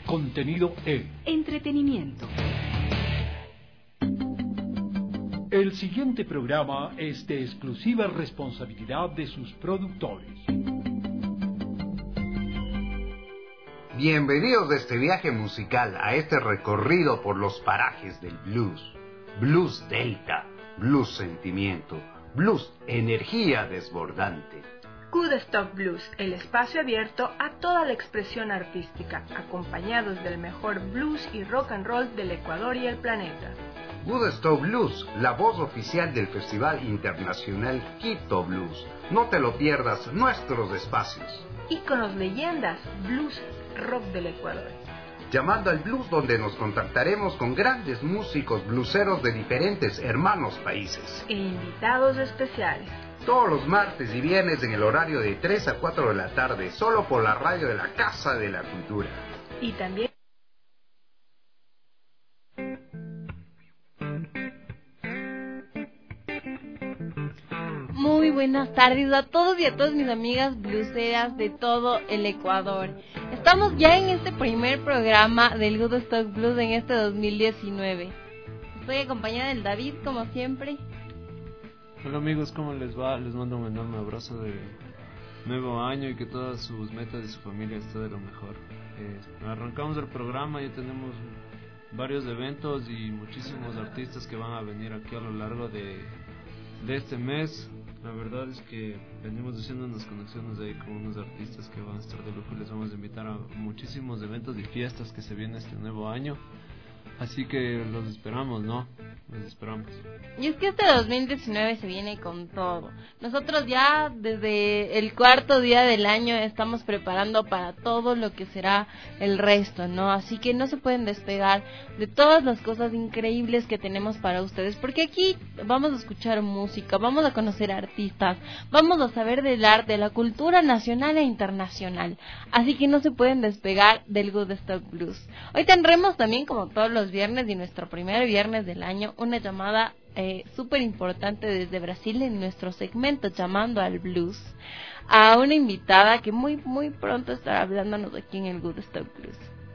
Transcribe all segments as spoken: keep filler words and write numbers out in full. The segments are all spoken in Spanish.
contenido e entretenimiento. El siguiente programa es de exclusiva responsabilidad de sus productores. Bienvenidos de este viaje musical a este recorrido por los parajes del blues. Blues Delta, blues sentimiento, blues energía desbordante. Woodstock Blues, el espacio abierto a toda la expresión artística, acompañados del mejor blues y rock and roll del Ecuador y el planeta. Woodstock Blues, la voz oficial del Festival Internacional Quito Blues. No te lo pierdas, nuestros espacios. Íconos, leyendas, blues, rock del Ecuador. Llamando al blues, donde nos contactaremos con grandes músicos blueseros de diferentes hermanos países. E invitados especiales. Todos los martes y viernes en el horario de tres a cuatro de la tarde, solo por la radio de la Casa de la Cultura. Y también muy buenas tardes a todos y a todas mis amigas blueseras de todo el Ecuador. Estamos ya en este primer programa del Woodstock Blues en este dos mil diecinueve. Estoy acompañada del David, como siempre. Hola amigos, ¿cómo les va? Les mando un enorme abrazo de nuevo año y que todas sus metas y su familia estén de lo mejor. Eh, arrancamos el programa, ya tenemos varios eventos y muchísimos artistas que van a venir aquí a lo largo de, de este mes. La verdad es que venimos haciendo unas conexiones ahí con unos artistas que van a estar de lujo y les vamos a invitar a muchísimos eventos y fiestas que se vienen este nuevo año. Así que los esperamos, ¿no? Los esperamos. Y es que este dos mil diecinueve se viene con todo. Nosotros ya desde el cuarto día del año estamos preparando para todo lo que será el resto, ¿no? Así que no se pueden despegar de todas las cosas increíbles que tenemos para ustedes, porque aquí vamos a escuchar música, vamos a conocer artistas, vamos a saber del arte, de la cultura nacional e internacional. Así que no se pueden despegar del Woodstock Blues. Hoy tendremos también, como todos los viernes y nuestro primer viernes del año, una llamada eh, súper importante desde Brasil en nuestro segmento Llamando al Blues, a una invitada que muy muy pronto estará hablándonos aquí en el Woodstock Blues.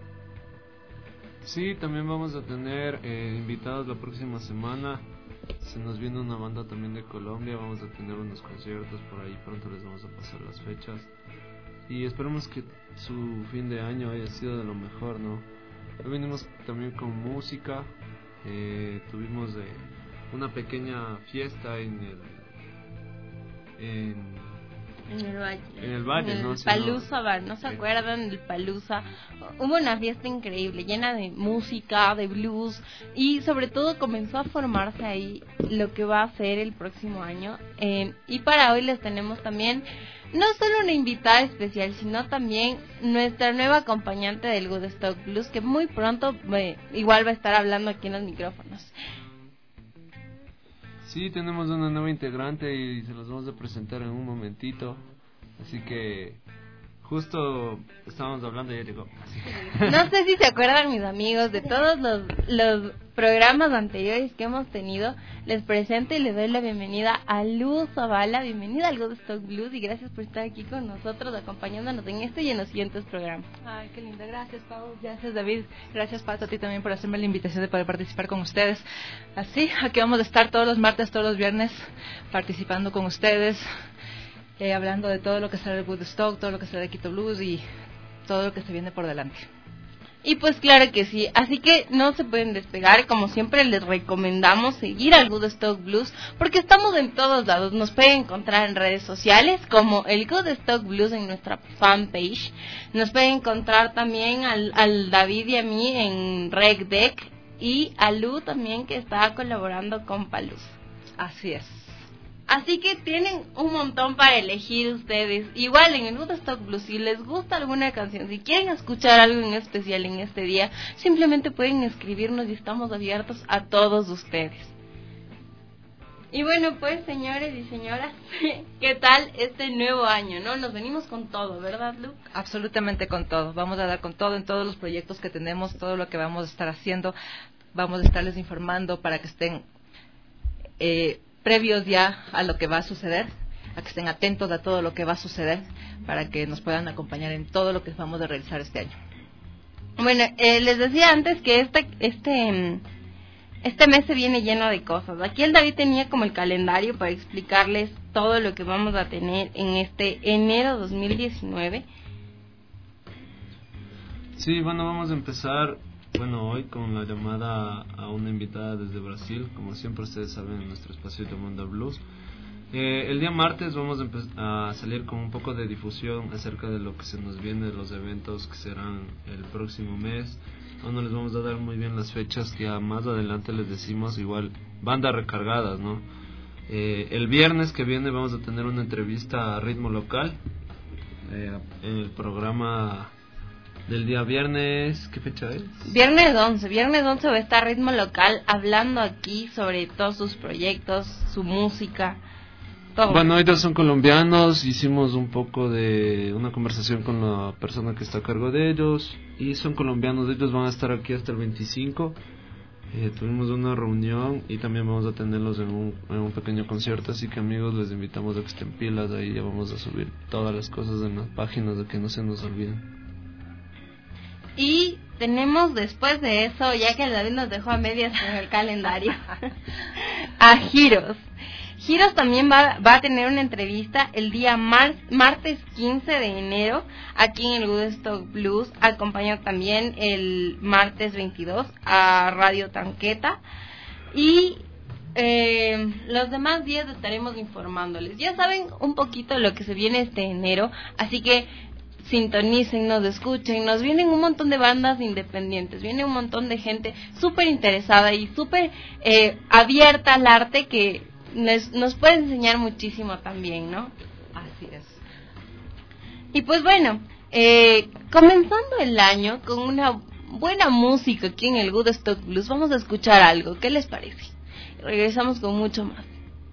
Sí, también vamos a tener eh, invitados la próxima semana. Se nos viene una banda también de Colombia, vamos a tener unos conciertos por ahí, pronto les vamos a pasar las fechas y esperemos que su fin de año haya sido de lo mejor, ¿no? Hoy venimos también con música, eh, tuvimos eh, una pequeña fiesta en el en, en el valle, en el, valle, en el ¿no? Palusa Bar, ¿no se acuerdan del Palusa? Hubo una fiesta increíble, llena de música, de blues, y sobre todo comenzó a formarse ahí lo que va a ser el próximo año. Eh, y para hoy les tenemos también no solo una invitada especial, sino también nuestra nueva acompañante del Woodstock Blues, que muy pronto eh, igual va a estar hablando aquí en los micrófonos. Sí, tenemos una nueva integrante y se los vamos a presentar en un momentito, así que justo estábamos hablando y ella llegó. No sé si se acuerdan mis amigos de todos los, los programas anteriores que hemos tenido. Les presento y les doy la bienvenida a Luz Zavala. Bienvenida al Woodstock Blues y gracias por estar aquí con nosotros, acompañándonos en este y en los siguientes programas. Ay, qué linda, gracias Pau, gracias David, gracias Pato a ti también por hacerme la invitación de poder participar con ustedes. Así, aquí vamos a estar todos los martes, todos los viernes, participando con ustedes. Eh, hablando de todo lo que será el Woodstock, todo lo que será el Quito Blues y todo lo que se viene por delante. Y pues claro que sí, así que no se pueden despegar, como siempre les recomendamos seguir al Woodstock Blues, porque estamos en todos lados, nos pueden encontrar en redes sociales como el Woodstock Blues en nuestra fanpage, nos pueden encontrar también al, al David y a mí en RecDeck, y a Lu también que está colaborando con Paluz. Así es. Así que tienen un montón para elegir ustedes. Igual en el Woodstock Blues, si les gusta alguna canción, si quieren escuchar algo en especial en este día, simplemente pueden escribirnos y estamos abiertos a todos ustedes. Y bueno, pues señores y señoras, ¿qué tal este nuevo año? ¿No? Nos venimos con todo, ¿verdad, Lu? Absolutamente con todo. Vamos a dar con todo en todos los proyectos que tenemos, todo lo que vamos a estar haciendo. Vamos a estarles informando para que estén eh, previos ya a lo que va a suceder, a que estén atentos a todo lo que va a suceder, para que nos puedan acompañar en todo lo que vamos a realizar este año. Bueno, eh, les decía antes que este este este mes se viene lleno de cosas. Aquí el David tenía como el calendario para explicarles todo lo que vamos a tener en este enero dos mil diecinueve. Sí, bueno, vamos a empezar, bueno, hoy con la llamada a una invitada desde Brasil, como siempre ustedes saben, en nuestro espacio de Mundo Blues. Eh, el día martes vamos a, empe- a salir con un poco de difusión acerca de lo que se nos viene, de los eventos que serán el próximo mes. Aún no les vamos a dar muy bien las fechas, que ya más adelante les decimos, igual bandas recargadas, ¿no? Eh, el viernes que viene vamos a tener una entrevista a Ritmo Local eh, en el programa del día viernes. ¿Qué fecha es? Viernes once, viernes once va a estar Ritmo Local hablando aquí sobre todos sus proyectos, su música, todo. Bueno, ellos son colombianos, hicimos un poco de una conversación con la persona que está a cargo de ellos, y son colombianos, ellos van a estar aquí hasta el veinticinco. Eh, tuvimos una reunión y también vamos a tenerlos en un, en un pequeño concierto, así que amigos, les invitamos a que estén pilas, ahí ya vamos a subir todas las cosas en las páginas, de que no se nos olviden. Y tenemos después de eso, ya que el David nos dejó a medias en el calendario, a Giros. Giros también va, va a tener una entrevista el día mar, martes quince de enero aquí en el Woodstock Blues, acompañado también el martes veintidós a Radio Tanqueta, y eh, los demás días estaremos informándoles. Ya saben un poquito lo que se viene este enero, así que sintonicen, nos escuchen, nos vienen un montón de bandas independientes, viene un montón de gente súper interesada y súper eh, abierta al arte, que nos, nos puede enseñar muchísimo también, ¿no? Así es. Y pues bueno, eh, comenzando el año con una buena música aquí en el Woodstock Blues, vamos a escuchar algo, ¿qué les parece? Regresamos con mucho más.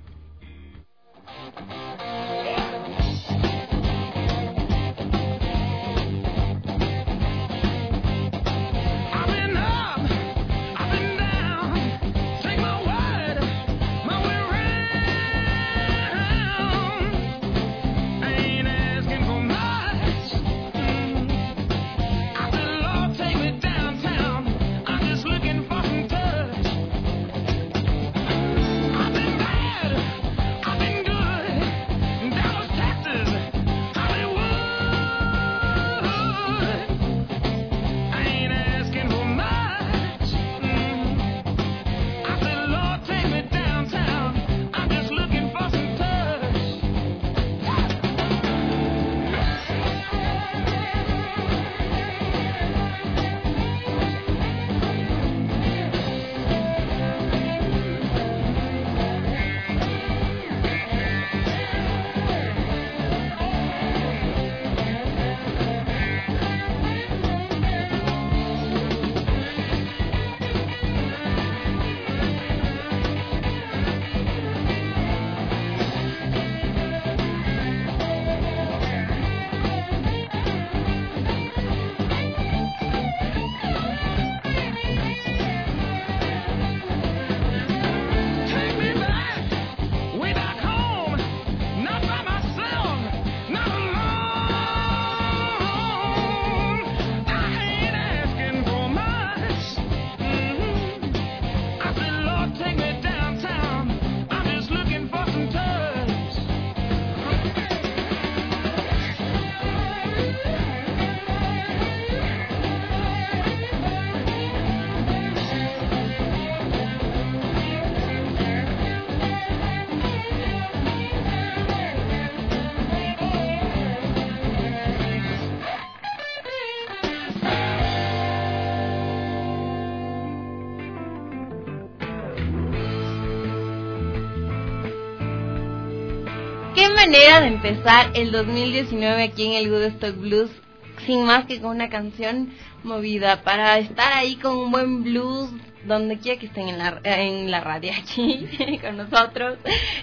Qué manera de empezar el dos mil diecinueve aquí en el Woodstock Blues, sin más que con una canción movida, para estar ahí con un buen blues, donde quiera que estén en la, en la radio aquí con nosotros,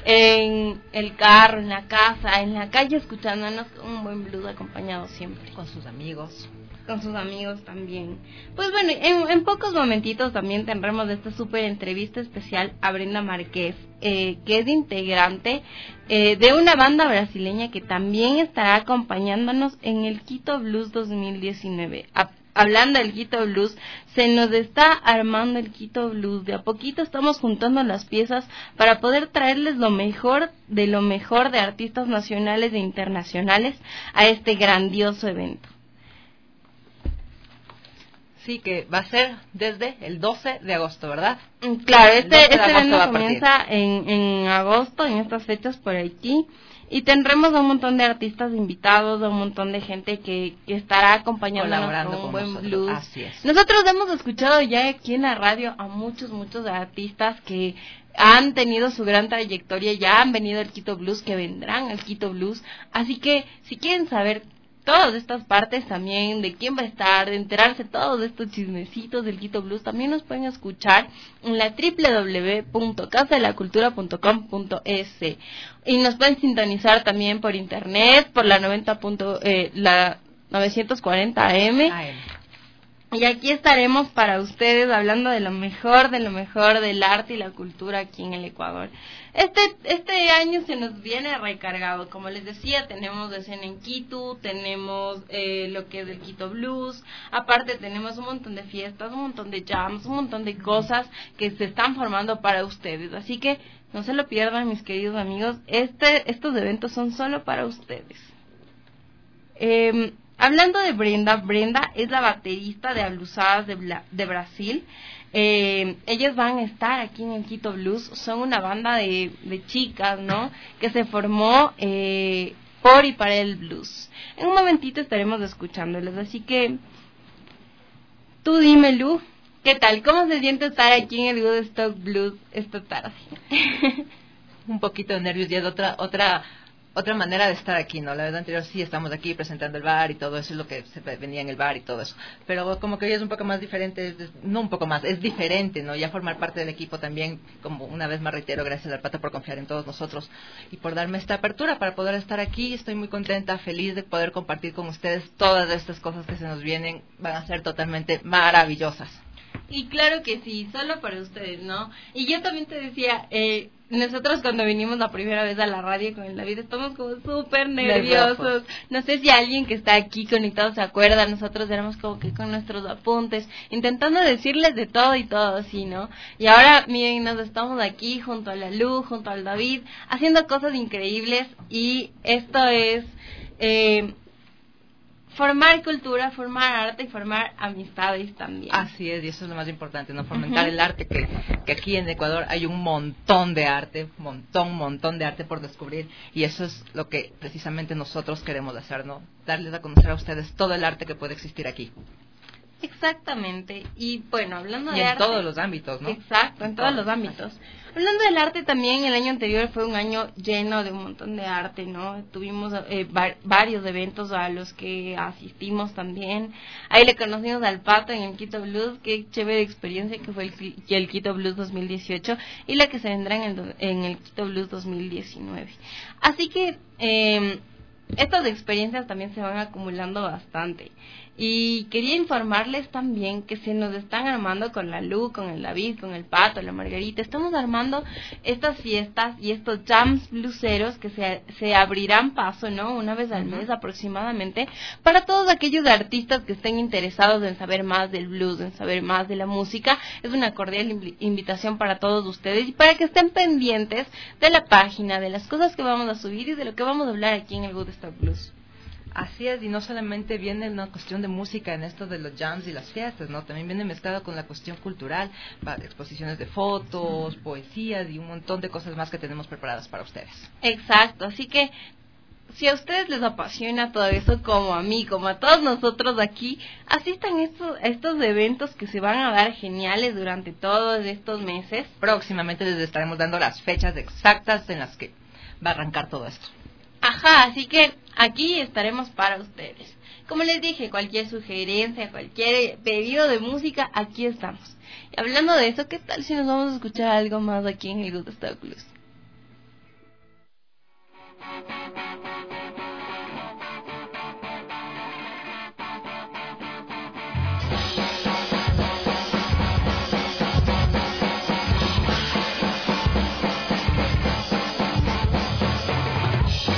en el carro, en la casa, en la calle, escuchándonos con un buen blues acompañado siempre. Con sus amigos. Con sus amigos también. Pues bueno, en, en pocos momentitos también tendremos esta súper entrevista especial a Brenda Márquez, eh, que es integrante eh, de una banda brasileña que también estará acompañándonos en el Quito Blues dos mil diecinueve. A, hablando del Quito Blues, se nos está armando el Quito Blues. De a poquito estamos juntando las piezas para poder traerles lo mejor de lo mejor de artistas nacionales e internacionales a este grandioso evento. Sí, que va a ser desde el doce de agosto, ¿verdad? Claro, este, este evento comienza en, en agosto, en estas fechas por aquí. Y tendremos a un montón de artistas invitados, a un montón de gente que, que estará acompañándonos con un buen nosotros. Blues. Así es. Nosotros hemos escuchado ya aquí en la radio a muchos, muchos artistas que han tenido su gran trayectoria, ya han venido al Quito Blues, que vendrán al Quito Blues. Así que si quieren saber todas estas partes también, de quién va a estar, de enterarse todos de estos chismecitos del Quito Blues, también nos pueden escuchar en la doble u doble u doble u punto casa de la cultura punto com punto es y nos pueden sintonizar también por internet, por la noventa. Eh, la novecientos cuarenta A M. Y aquí estaremos para ustedes hablando de lo mejor, de lo mejor del arte y la cultura aquí en el Ecuador. Este este año se nos viene recargado, como les decía, tenemos escena en Quito, tenemos eh, lo que es el Quito Blues, aparte tenemos un montón de fiestas, un montón de jams, un montón de cosas que se están formando para ustedes, así que no se lo pierdan, mis queridos amigos, este estos eventos son solo para ustedes. Eh, Hablando de Brenda, Brenda es la baterista de Ablusadas de, Bla, de Brasil. Eh, ellas van a estar aquí en el Quito Blues. Son una banda de, de chicas, ¿no? Que se formó eh, por y para el blues. En un momentito estaremos escuchándoles. Así que, tú dime, Lu, ¿qué tal? ¿Cómo se siente estar aquí en el Woodstock Blues esta tarde? Un poquito de nervios y es otra otra... otra manera de estar aquí, ¿no? La vez anterior sí estamos aquí presentando el bar y todo eso, es lo que se venía en el bar y todo eso. Pero como que hoy es un poco más diferente, es, no un poco más, es diferente, ¿no? Ya formar parte del equipo también, como una vez más reitero, gracias al Pata por confiar en todos nosotros y por darme esta apertura para poder estar aquí. Estoy muy contenta, feliz de poder compartir con ustedes todas estas cosas que se nos vienen, van a ser totalmente maravillosas. Y claro que sí, solo para ustedes, ¿no? Y yo también te decía, eh, nosotros cuando vinimos la primera vez a la radio con el David estamos como súper nerviosos. No sé si alguien que está aquí conectado se acuerda, nosotros éramos como que con nuestros apuntes, intentando decirles de todo y todo así, ¿no? Y ahora, miren, nos estamos aquí junto a la Lu, junto al David, haciendo cosas increíbles y esto es... Eh, formar cultura, formar arte y formar amistades también. Así es, y eso es lo más importante, ¿no? Fomentar uh-huh. el arte, que, que aquí en Ecuador hay un montón de arte, montón, montón de arte por descubrir, y eso es lo que precisamente nosotros queremos hacer, ¿no? Darles a conocer a ustedes todo el arte que puede existir aquí. Exactamente, y bueno, hablando y de en arte... en todos los ámbitos, ¿no? Exacto, en todos los ámbitos. Hablando del arte también, el año anterior fue un año lleno de un montón de arte, ¿no? Tuvimos eh, var- varios eventos a los que asistimos también. Ahí le conocimos al Pato en el Quito Blues, qué chévere experiencia que fue el, el Quito Blues dos mil dieciocho y la que se vendrá en el, en el Quito Blues dos mil diecinueve. Así que... Eh, estas experiencias también se van acumulando bastante. Y quería informarles también que se nos están armando con la Lu, con el David, con el Pato, la Margarita. Estamos armando estas fiestas y estos jams blueseros que se, se abrirán paso, ¿no? Una vez al mes aproximadamente, para todos aquellos artistas que estén interesados en saber más del blues, en saber más de la música. Es una cordial inv- invitación para todos ustedes y para que estén pendientes de la página, de las cosas que vamos a subir y de lo que vamos a hablar aquí en el Woodstock Blues. Así es, y no solamente viene una cuestión de música en esto de los jams y las fiestas, ¿no? También viene mezclado con la cuestión cultural, exposiciones de fotos, poesías y un montón de cosas más que tenemos preparadas para ustedes. Exacto, así que si a ustedes les apasiona todo eso, como a mí, como a todos nosotros aquí, asistan a estos, a estos eventos que se van a dar geniales durante todos estos meses. Próximamente les estaremos dando las fechas exactas en las que va a arrancar todo esto. Ajá, así que aquí estaremos para ustedes. Como les dije, cualquier sugerencia, cualquier pedido de música, aquí estamos. Y hablando de eso, ¿qué tal si nos vamos a escuchar algo más aquí en el Woodstock Blues?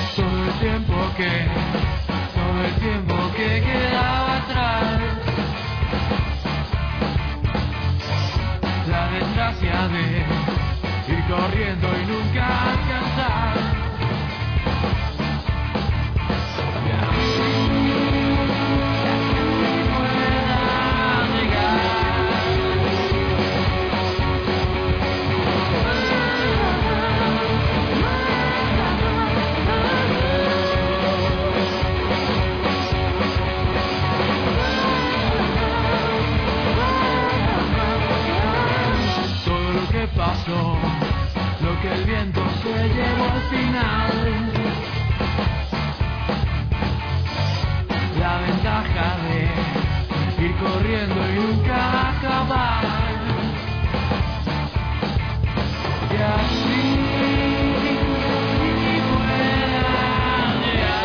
Que todo el tiempo que quedaba atrás fantasía de ir corriendo y nunca alcanzar. Y así pueda llegar. Todo lo que pasó, lo que el viento se llevó al final, la ventaja de ir corriendo y nunca acabar. Y así pueda llegar.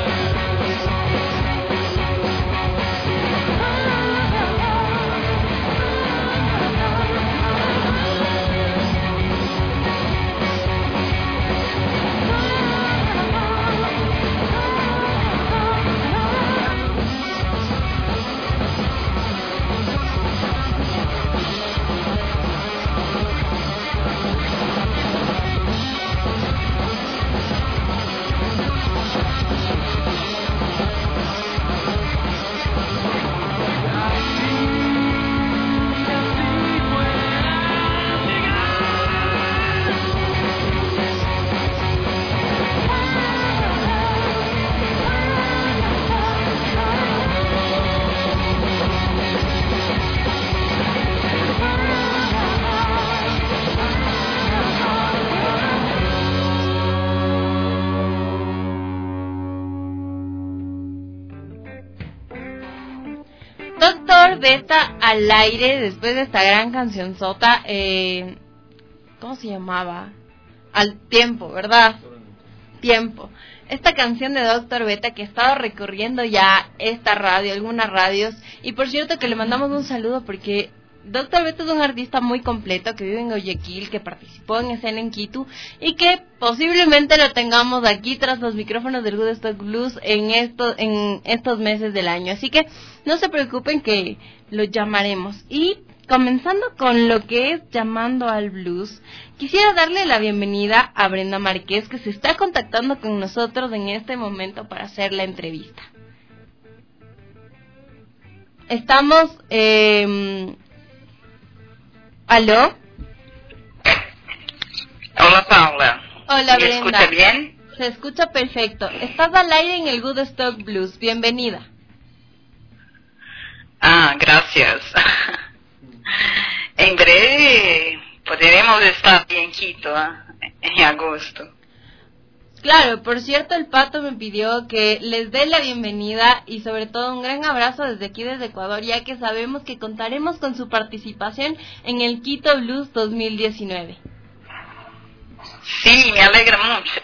Doctor Beta al aire después de esta gran cancionzota. Eh, ¿Cómo se llamaba? Al tiempo, ¿verdad? Tiempo. Esta canción de Doctor Beta que ha estado recorriendo ya esta radio, algunas radios. Y por cierto que le mandamos un saludo porque Doctor Beta es un artista muy completo que vive en Guayaquil, que participó en escena en Quito y que posiblemente lo tengamos aquí tras los micrófonos del Woodstock Blues en estos, en estos meses del año. Así que no se preocupen que lo llamaremos. Y comenzando con lo que es Llamando al Blues, quisiera darle la bienvenida a Brenda Márquez, que se está contactando con nosotros en este momento para hacer la entrevista. Estamos... Eh, ¿Aló? Hola, Paula. Hola, ¿Me Brenda. escucha bien? Se escucha perfecto. Estás al aire en el Woodstock Blues. Bienvenida. Ah, gracias. En breve podremos estar en Quito, ¿eh? En agosto. Claro, por cierto, el Pato me pidió que les dé la bienvenida y sobre todo un gran abrazo desde aquí, desde Ecuador, ya que sabemos que contaremos con su participación en el Quito Blues dos mil diecinueve. Sí, me alegra mucho.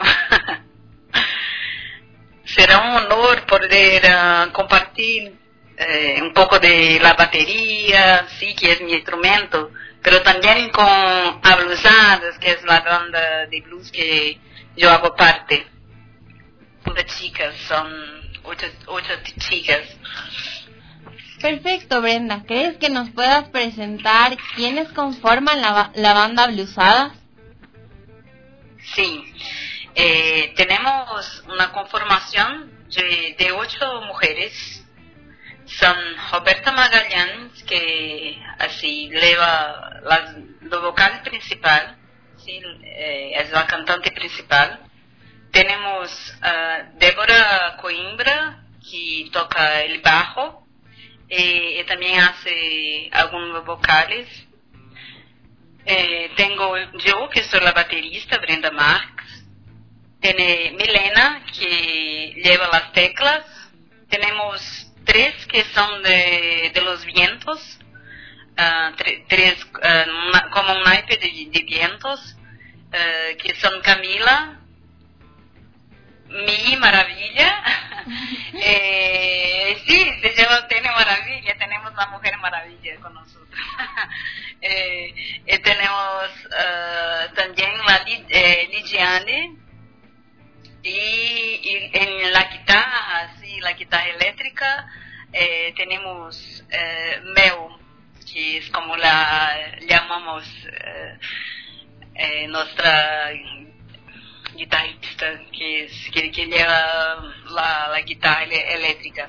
Será un honor poder uh, compartir eh, un poco de la batería, sí, que es mi instrumento, pero también con Ablusadas, que es la banda de blues que yo hago parte. Puras chicas, son ocho, ocho chicas. Perfecto, Brenda. ¿Crees que nos puedas presentar quiénes conforman la, la banda Bluesadas? Sí, eh, tenemos una conformación de, de ocho mujeres. Son Roberta Magalhães, que así lleva la, lo vocal principal, ¿sí? eh, es la cantante principal. Tenemos uh, Débora Coimbra, que toca el bajo, eh, y también hace algunos vocales. Eh, tengo yo, que soy la baterista, Brenda Marques. Tiene Milena, que lleva las teclas. Tenemos tres que son de, de los vientos, uh, tre, tres uh, una, como un naipe de, de vientos, uh, que son Camila, Mi Maravilla. eh, sí, se llama Tiene Maravilla, tenemos una mujer maravilla con nosotros. eh, eh, tenemos uh, también la eh, Lidiane. Y, y en la guitarra, sí, la guitarra eléctrica, eh, tenemos eh, Mel, que es como la llama llamamos eh, eh, nuestra guitarrista, que, es, que, que lleva la, la guitarra eléctrica.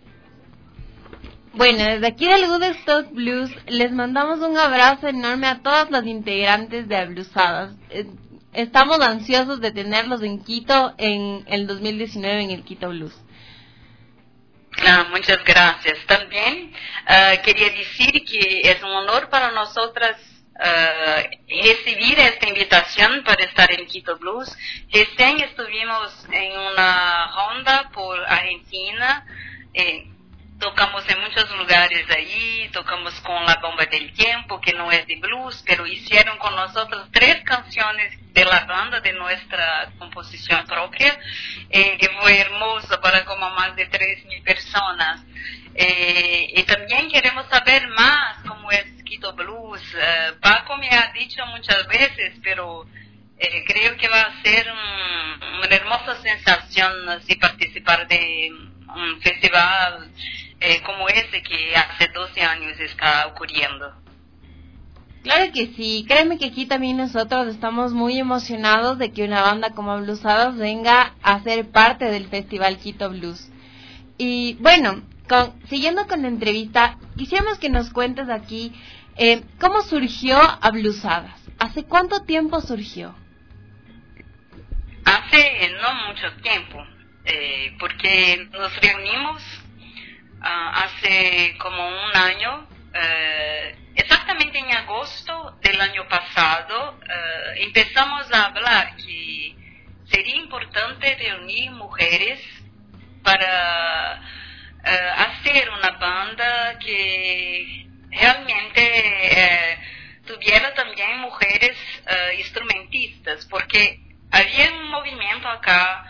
Bueno, desde aquí del Woodstock Blues les mandamos un abrazo enorme a todas las integrantes de Ablusadas. Estamos ansiosos de tenerlos en Quito en el dos mil diecinueve en el Quito Blues. Ah, muchas gracias. También uh, quería decir que es un honor para nosotras uh, recibir esta invitación para estar en Quito Blues. Recién estuvimos en una ronda por Argentina. Eh, Tocamos en muchos lugares ahí, tocamos con La Bomba del Tiempo, que no es de blues, pero hicieron con nosotros tres canciones de la banda, de nuestra composición propia, eh, que fue hermoso para como más de tres mil personas. Eh, y también queremos saber más cómo es Quito Blues. Uh, Paco me ha dicho muchas veces, pero eh, creo que va a ser un, una hermosa sensación así, participar de un festival Eh, como ese que hace doce años está ocurriendo. Claro que sí, créeme que aquí también nosotros estamos muy emocionados de que una banda como Bluesadas venga a ser parte del Festival Quito Blues. Y bueno, con, siguiendo con la entrevista, quisiéramos que nos cuentes aquí eh, cómo surgió a Bluesadas. ¿Hace cuánto tiempo surgió? Hace no mucho tiempo, eh, porque nos reunimos Uh, hace como un año, uh, exactamente en agosto del año pasado, uh, empezamos a hablar que sería importante reunir mujeres para uh, hacer una banda que realmente uh, tuviera también mujeres uh, instrumentistas, porque había un movimiento acá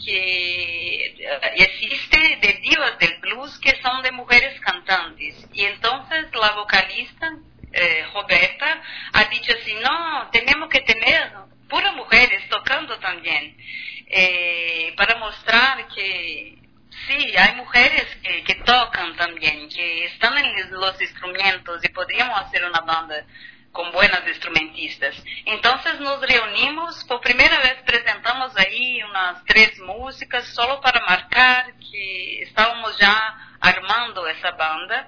que existe de divas del blues que son de mujeres cantantes, y entonces la vocalista eh, Roberta ha dicho así: no, tenemos que tener puras mujeres tocando también, eh, para mostrar que sí, hay mujeres que, que tocan también, que están en los instrumentos y podríamos hacer una banda con buenas instrumentistas. Entonces nos reunimos, por primera vez presentamos ahí unas tres músicas solo para marcar que estábamos ya armando esa banda.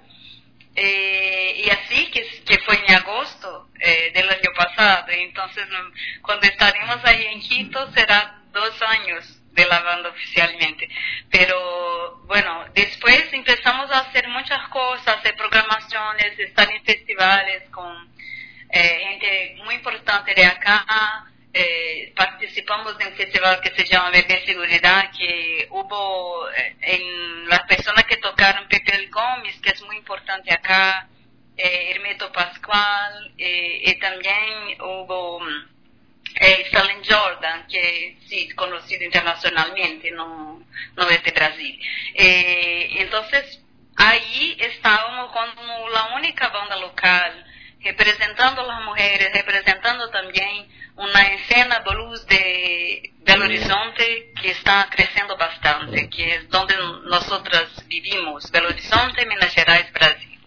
Eh, y así que, que fue en agosto eh, del año pasado. Entonces cuando estaremos ahí en Quito será dos años de la banda oficialmente. Pero bueno, después empezamos a hacer muchas cosas, hacer programaciones, estar en festivales con Eh, gente muy importante de acá. Eh, participamos de un festival que se llama Bebé Seguridad, que hubo eh, en las personas que tocaron Pepe Gómez, que es muy importante acá, eh, Hermeto Pascual, eh, y también hubo eh, Salen Jordan, que sí, conocido internacionalmente, no, no es de Brasil. Eh, entonces ahí estábamos como la única banda local representando a las mujeres, representando también una escena blues de Belo Horizonte que está creciendo bastante, que es donde nosotras vivimos, Belo Horizonte, Minas Gerais, Brasil.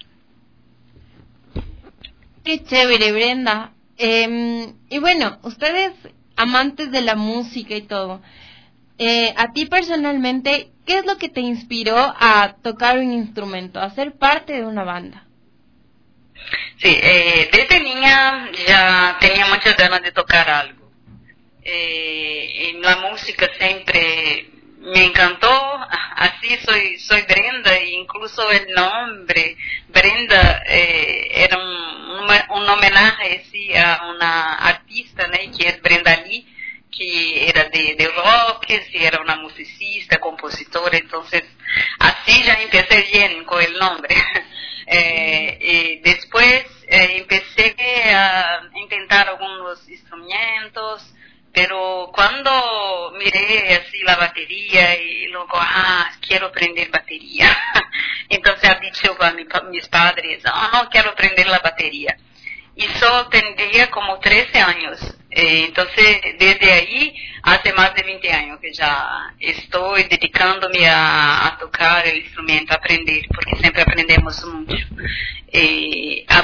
Qué chévere, Brenda. Eh, y bueno, ustedes, amantes de la música y todo, eh, a ti personalmente, ¿qué es lo que te inspiró a tocar un instrumento, a ser parte de una banda? Sí, eh, desde niña ya tenía muchas ganas de tocar algo. Eh, en la música siempre me encantó, así soy soy Brenda, e incluso el nombre Brenda eh, era un, un homenaje sí, a una artista, ¿no? Que es Brenda Lee, que era de, de rock, que era una musicista, compositora, entonces así ya empecé bien con el nombre. Eh, y después eh, empecé a intentar algunos instrumentos, pero cuando miré así la batería y luego, ah, quiero aprender batería. Entonces he dicho a mi, mis padres, ah, no quiero aprender la batería. Y solo tendría como trece años. Eh, entonces, desde ahí, hace más de veinte años que ya estoy dedicándome a, a tocar el instrumento, a aprender, porque siempre aprendemos mucho. Eh, a Bluesadas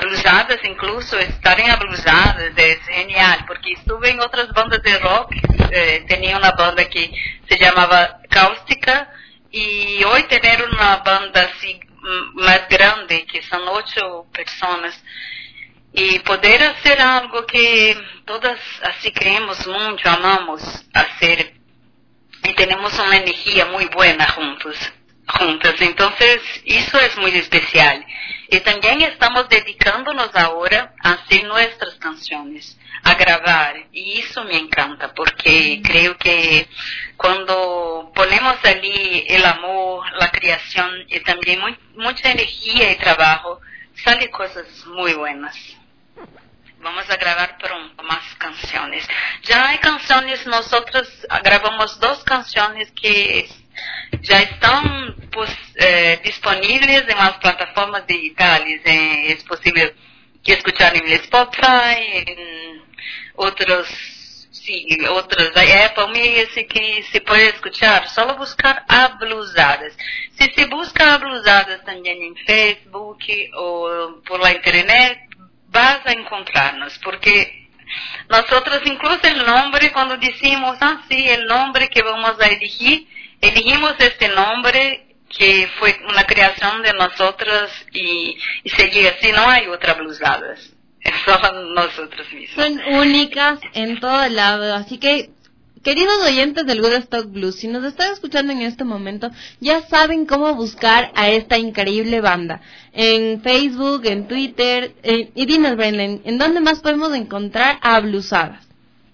ablusadas, incluso estar en ablusadas es genial, porque estuve en otras bandas de rock, eh, tenía una banda que se llamaba Cáustica, y hoy tener una banda así más grande, que son ocho personas, y poder hacer algo que todas así creemos mucho, amamos hacer, y tenemos una energía muy buena juntos, juntas. Entonces, eso es muy especial. Y también estamos dedicándonos ahora a hacer nuestras canciones, a grabar, y eso me encanta, porque creo que cuando ponemos allí el amor, la creación y también muy, mucha energía y trabajo, salen cosas muy buenas. Vamos a grabar pronto más canciones. Ya hay canciones, nosotros grabamos dos canciones que ya están pues, eh, disponibles en las plataformas digitales. Eh, es posible que escuchar en Spotify, en otros, sí, otros, Apple Music, que se puede escuchar. Solo buscar Ablusadas. Si se busca Ablusadas también en Facebook o por la internet, vas a encontrarnos, porque nosotros incluso el nombre, cuando decimos, ah, sí, el nombre que vamos a elegir, elegimos este nombre que fue una creación de nosotros y, y seguir así, no hay otra Blusadas, son nosotros mismos. Son únicas en todo lado, así que queridos oyentes del Woodstock Blues, si nos están escuchando en este momento, ya saben cómo buscar a esta increíble banda. En Facebook, en Twitter, eh, y dinos, Brendan, ¿en dónde más podemos encontrar a Blusadas?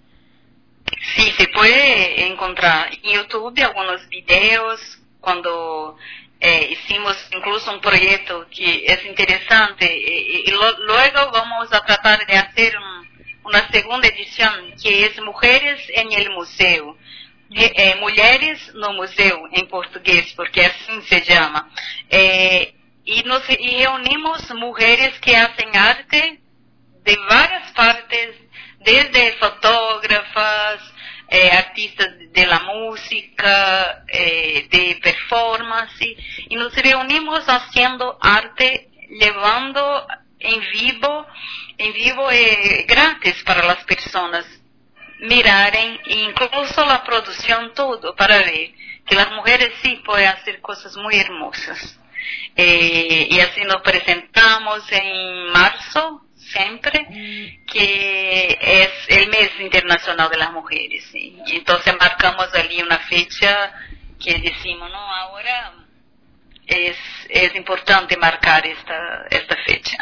Sí, se puede encontrar en YouTube algunos videos, cuando eh, hicimos incluso un proyecto que es interesante, y, y lo, luego vamos a tratar de hacer un una segunda edición, que es Mujeres en el Museo, eh, eh, Mulheres no Museu, en portugués, porque así se llama. Eh, y, nos, y reunimos mujeres que hacen arte de varias partes, desde fotógrafas, eh, artistas de la música, eh, de performance, y nos reunimos haciendo arte, llevando en vivo, en vivo eh, gratis para las personas mirarem, incluso la producción, todo, para ver que las mujeres sí pueden hacer cosas muy hermosas. Eh, y así nos presentamos en marzo, siempre, que es el mes internacional de las mujeres. ¿Sí? Y entonces marcamos allí una fecha que decimos, no, ahora es, es importante marcar esta, esta fecha.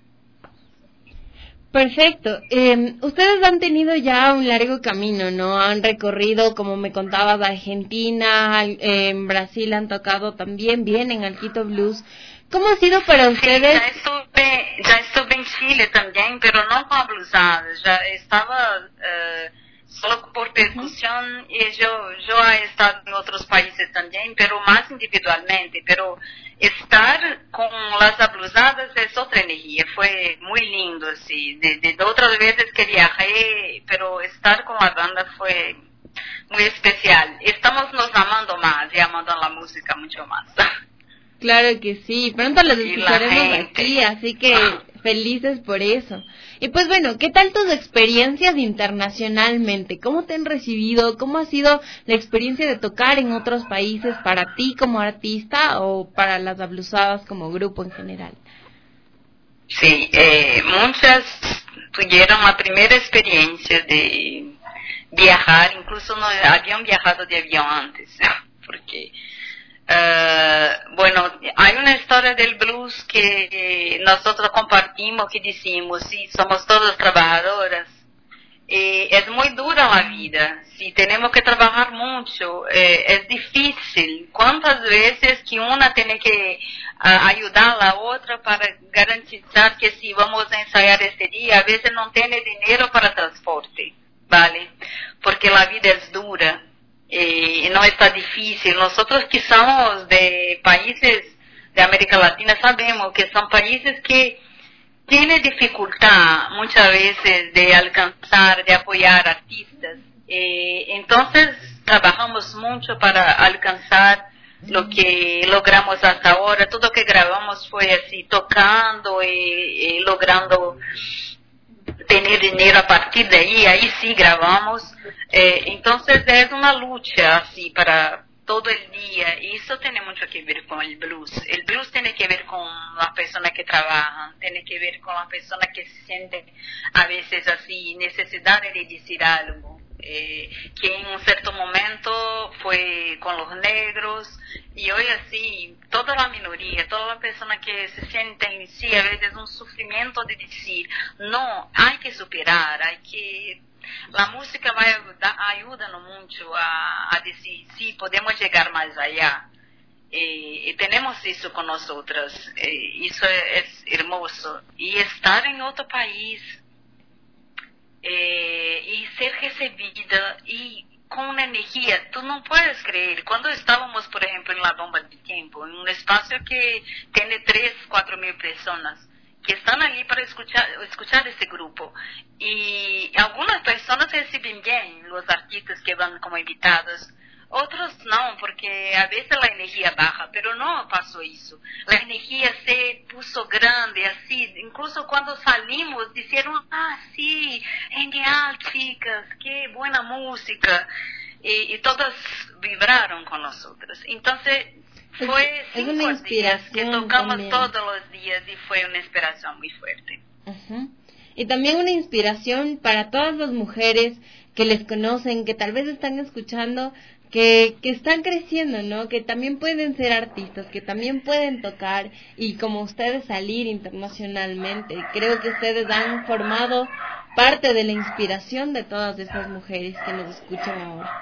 Perfecto. Eh, ustedes han tenido ya un largo camino, ¿no? Han recorrido, como me contabas, Argentina, eh, en Brasil han tocado también, vienen al Quito Blues. ¿Cómo ha sido para ustedes? Sí, ya estuve, ya estuve en Chile también, pero no con blusadas, ya estaba uh, solo por percusión, uh-huh. Y yo, yo he estado en otros países también, pero más individualmente, pero estar con las ablusadas es otra energía, fue muy lindo, sí, de, de otras veces que viajé, pero estar con la banda fue muy especial. Estamos nos amando más y amando la música mucho más. Claro que sí, pronto los escucharemos aquí, así que felices por eso. Y pues bueno, ¿qué tal tus experiencias internacionalmente? ¿Cómo te han recibido? ¿Cómo ha sido la experiencia de tocar en otros países para ti como artista o para las Ablusadas como grupo en general? Sí, eh, muchas tuvieron la primera experiencia de viajar, incluso no habían viajado de avión antes, porque... Uh, bueno, hay una historia del blues que eh, nosotros compartimos, que decimos, sí, somos todas trabajadoras, eh, es muy dura la vida, sí, tenemos que trabajar mucho, eh, es difícil, cuántas veces que una tiene que uh, ayudar a la otra para garantizar que si vamos a ensayar este día, a veces no tiene dinero para transporte, ¿vale? Porque la vida es dura. Eh, no está difícil. Nosotros que somos de países de América Latina sabemos que son países que tienen dificultad muchas veces de alcanzar, de apoyar artistas. Eh, entonces trabajamos mucho para alcanzar lo que logramos hasta ahora. Todo lo que grabamos fue así, tocando y, y logrando tener dinero a partir de ahí, ahí sí grabamos. Eh, entonces es una lucha así para todo el día, y eso tiene mucho que ver con el blues. El blues tiene que ver con las personas que trabajan, tiene que ver con las personas que se sienten a veces así, necesidad de decir algo, eh, que en un cierto momento fue con los negros, y hoy así, toda la minoría, todas las personas que se sienten, sí, a veces un sufrimiento de decir, no, hay que superar, hay que... La música vai ajudar, ayúdanos mucho a, a decir, sí, podemos llegar más allá. Eh, y tenemos eso con nosotras. Eh, eso es, es hermoso. Y estar en otro país eh, y ser recibida y con una energía, tú no puedes creer. Cuando estábamos, por ejemplo, en la Bomba de Tiempo, en un espacio que tiene tres, cuatro mil personas, que están allí para escuchar, escuchar ese grupo. Y algunas personas reciben bien los artistas que van como invitados, otros no, porque a veces la energía baja, pero no pasó eso. La energía se puso grande, así, incluso cuando salimos, dijeron, ah, sí, genial, chicas, qué buena música. Y, y todas vibraron con nosotras. Entonces, fue es una días que tocamos también. Todos los días y fue una inspiración muy fuerte. Uh-huh. Y también una inspiración para todas las mujeres que les conocen, que tal vez están escuchando, que, que están creciendo, ¿no? Que también pueden ser artistas, que también pueden tocar y como ustedes salir internacionalmente. Creo que ustedes han formado parte de la inspiración de todas esas mujeres que nos escuchan ahora.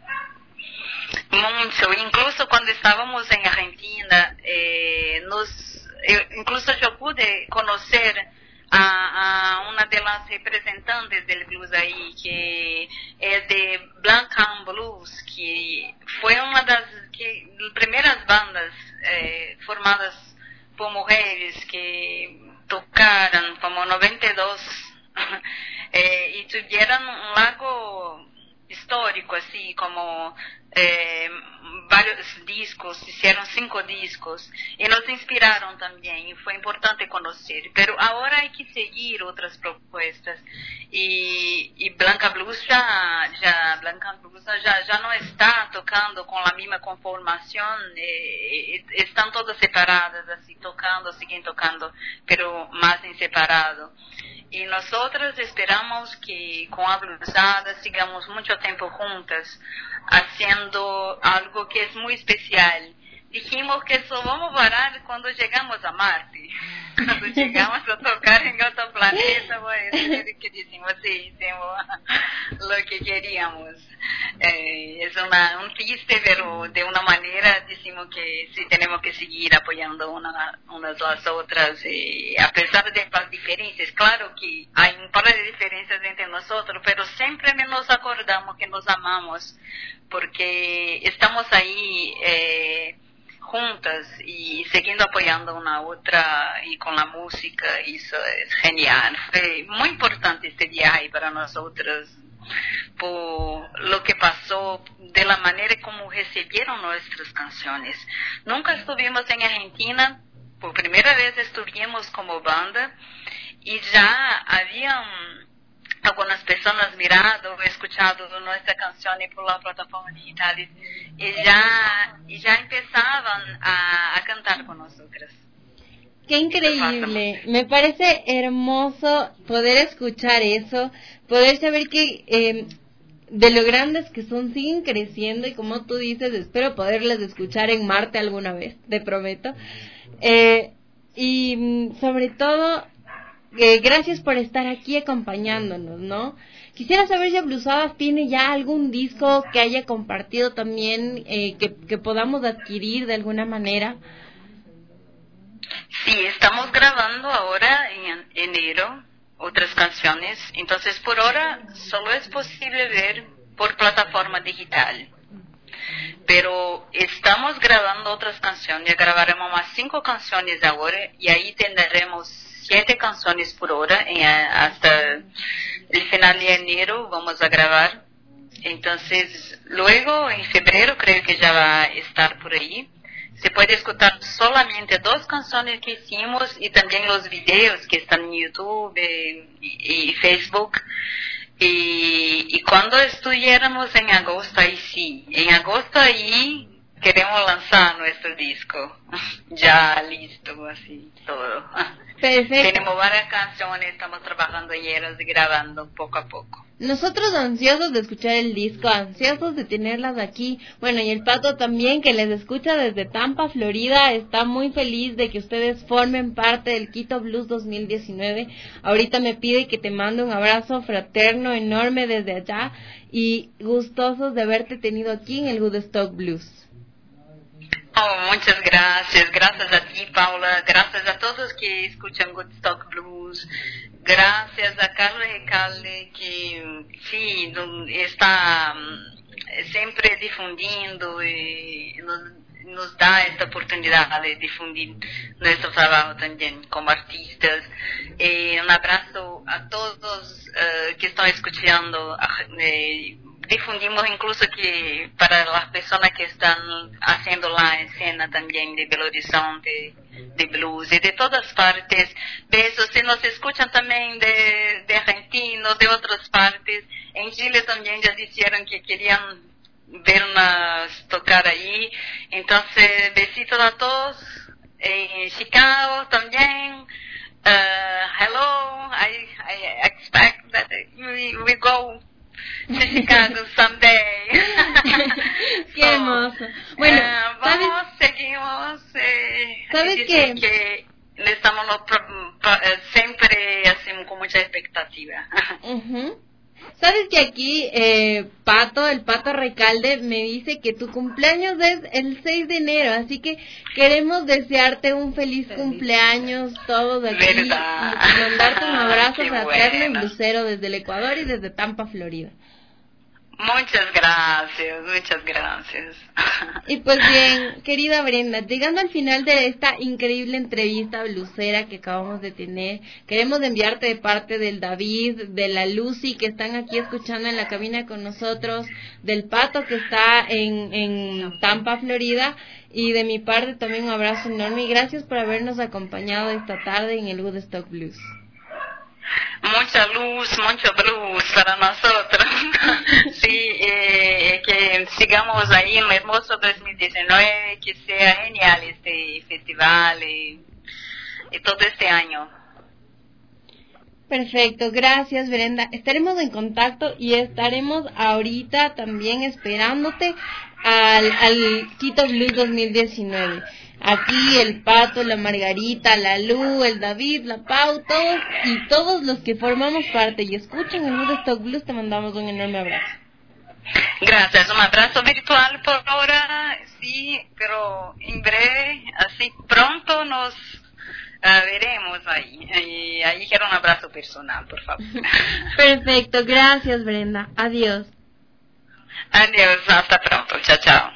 Mucho, incluso cuando estábamos en Argentina, eh, nos, eh, incluso yo pude conocer a, a una de las representantes del blues ahí, que es de Blankham Blues, que fue una de las que, primeras bandas eh, formadas por mujeres que tocaron como noventa y dos eh, y tuvieron un largo histórico, así como eh, varios discos, hicieron cinco discos y nos inspiraron también y fue importante conocer, pero ahora hay que seguir otras propuestas y, y Blanca Blues ya, ya, Blanca Blues ya, ya no está tocando con la misma conformación, eh, están todas separadas, así tocando, siguen tocando, pero más en separado. Y nosotros esperamos que con a bluesada sigamos mucho tiempo juntas, haciendo algo que es muy especial. Dijimos que solo vamos a parar cuando llegamos a Marte. Cuando llegamos a tocar en otro planeta, pues, que decimos, sí, hicimos lo que queríamos. Eh, es una, un triste, pero de una manera decimos que sí tenemos que seguir apoyando una, unas a las otras. Y a pesar de las diferencias, claro que hay un par de diferencias entre nosotros, pero siempre nos acordamos que nos amamos, porque estamos ahí eh, juntas y siguiendo apoyando una a otra y con la música, eso es genial. Fue muy importante este viaje para nosotros por lo que pasó, de la manera como recibieron nuestras canciones. Nunca estuvimos en Argentina, por primera vez estuvimos como banda y ya habían algunas personas mirado, escuchado nuestra canción por la plataforma digital y ya, y ya empezaban a, a cantar con nosotras. Qué increíble, me parece hermoso poder escuchar eso, poder saber que eh, de lo grandes que son siguen creciendo y como tú dices, espero poderles escuchar en Marte alguna vez, te prometo. Eh, y sobre todo, eh, gracias por estar aquí acompañándonos, ¿no? Quisiera saber si Bluesadas tiene ya algún disco que haya compartido también, eh, que, que podamos adquirir de alguna manera. Sí, estamos grabando ahora en enero otras canciones, entonces por ahora solo es posible ver por plataforma digital. Pero estamos grabando otras canciones, ya grabaremos más cinco canciones ahora y ahí tendremos siete canciones por hora en, hasta el final de enero vamos a grabar. Entonces luego en febrero creo que ya va a estar por ahí. se puede escuchar solamente dos canciones que hicimos y también los videos que están en YouTube y, y, y Facebook. Y, y cuando estuviéramos en agosto, ahí sí, en agosto ahí queremos lanzar nuestro disco, ya listo, así, todo. Perfecto. Tenemos varias canciones, estamos trabajando en ellas y grabando poco a poco. Nosotros ansiosos de escuchar el disco, ansiosos de tenerlas aquí. Bueno, y el Pato también, que les escucha desde Tampa, Florida, está muy feliz de que ustedes formen parte del Quito Blues dos mil diecinueve. Ahorita me pide que te mande un abrazo fraterno enorme desde allá y gustosos de haberte tenido aquí en el Woodstock Blues. Oh, muchas gracias, gracias a ti, Paula, gracias a todos que escuchan Woodstock Blues, gracias a Carlos Recalde que sí, está siempre difundiendo y nos, nos da esta oportunidad de difundir nuestro trabajo también como artistas. Eh, un abrazo a todos uh, que están escuchando. Eh, difundimos incluso que para las personas que están haciendo la escena también de Belo Horizonte, de blues y de todas partes. Besos, si nos escuchan también de, de argentinos, de otras partes. En Chile también ya dijeron que querían vernos tocar ahí. Entonces, besitos a todos. En Chicago también. Uh, hello, I, I expect that we, we go to Chicago someday. Qué hermoso. Bueno, uh, vamos, ¿sabes? Seguimos. Eh, ¿Sabes qué? Que estamos no, pro, pro, siempre hacemos con mucha expectativa. Uh-huh. ¿Sabes que aquí eh, Pato, el Pato Recalde, me dice que tu cumpleaños es el seis de enero, así que queremos desearte un feliz, feliz. cumpleaños todos aquí ¿verdad? Y mandarte un abrazo Qué fraterno y bueno. blusero desde el Ecuador y desde Tampa, Florida. Muchas gracias, muchas gracias. Y pues bien, querida Brenda, llegando al final de esta increíble entrevista blusera que acabamos de tener, queremos enviarte de parte del David, de la Lucy que están aquí escuchando en la cabina con nosotros, del Pato que está en, en Tampa, Florida, y de mi parte también un abrazo enorme y gracias por habernos acompañado esta tarde en el Woodstock Blues. Mucha luz, mucho blues para nosotros. Sí, eh, que sigamos ahí en el hermoso dos mil diecinueve, que sea genial este festival y, y todo este año. Perfecto, gracias Brenda. Estaremos en contacto y estaremos ahorita también esperándote al, al Quito Blues dos mil diecinueve. Aquí el Pato, la Margarita, la Lu, el David, la Pau, todos y todos los que formamos parte y escuchan el Woodstock Blues, te mandamos un enorme abrazo. Gracias, un abrazo virtual por ahora, sí, pero en breve, así pronto nos uh, veremos ahí. Y ahí quiero un abrazo personal, por favor. Perfecto, gracias Brenda, adiós. Adiós, hasta pronto, chao, chao.